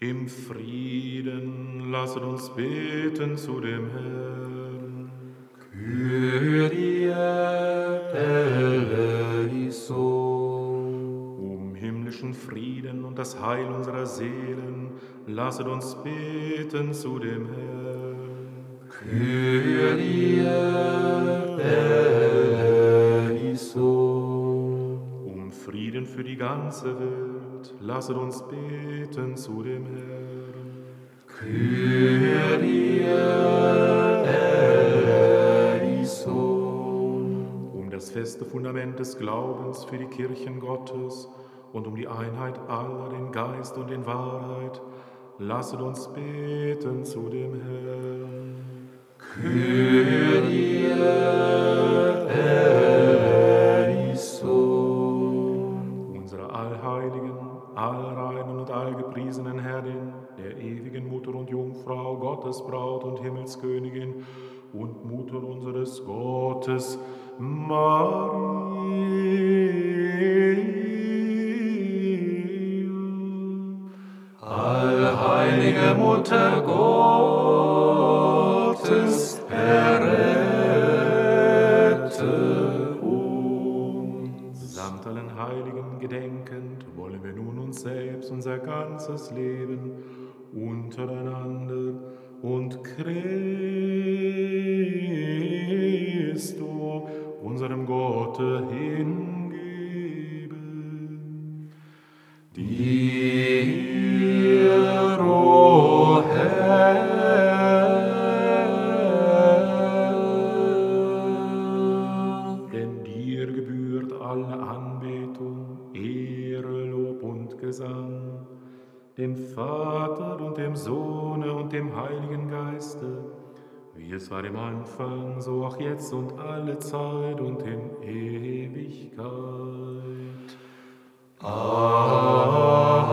Im Frieden lasset uns beten zu dem Herrn. Kyrie eleison. Um himmlischen Frieden und das Heil unserer Seelen lasset uns beten zu dem Herrn. Kyrie eleison. Um Frieden für die ganze Welt lasset uns beten zu dem Herrn. Kyrie eleison. Um das feste Fundament des Glaubens für die Kirchen Gottes und um die Einheit aller in Geist und in Wahrheit, lasset uns beten zu dem Herrn. Kyrie eleison. Unsere allheiligen, allreinen und allgepriesenen Herrin, der ewigen Mutter und Jungfrau, Gottes Braut und Himmelskönigin und Mutter unseres Gottes, Maria. Allheilige Mutter Gottes, errette uns. Samt allen Heiligen gedenkend, wollen wir nun uns selbst, unser ganzes Leben untereinander und Christo, unserem Gotte, hingeben. Dir, o Herr, Denn dir gebührt alle Anbetung, Ehre, Lob und Gesang, dem Vater und dem Sohne und dem Heiligen Geiste, wie es war im Anfang, so auch jetzt und alle Zeit und in Ewigkeit. Amen.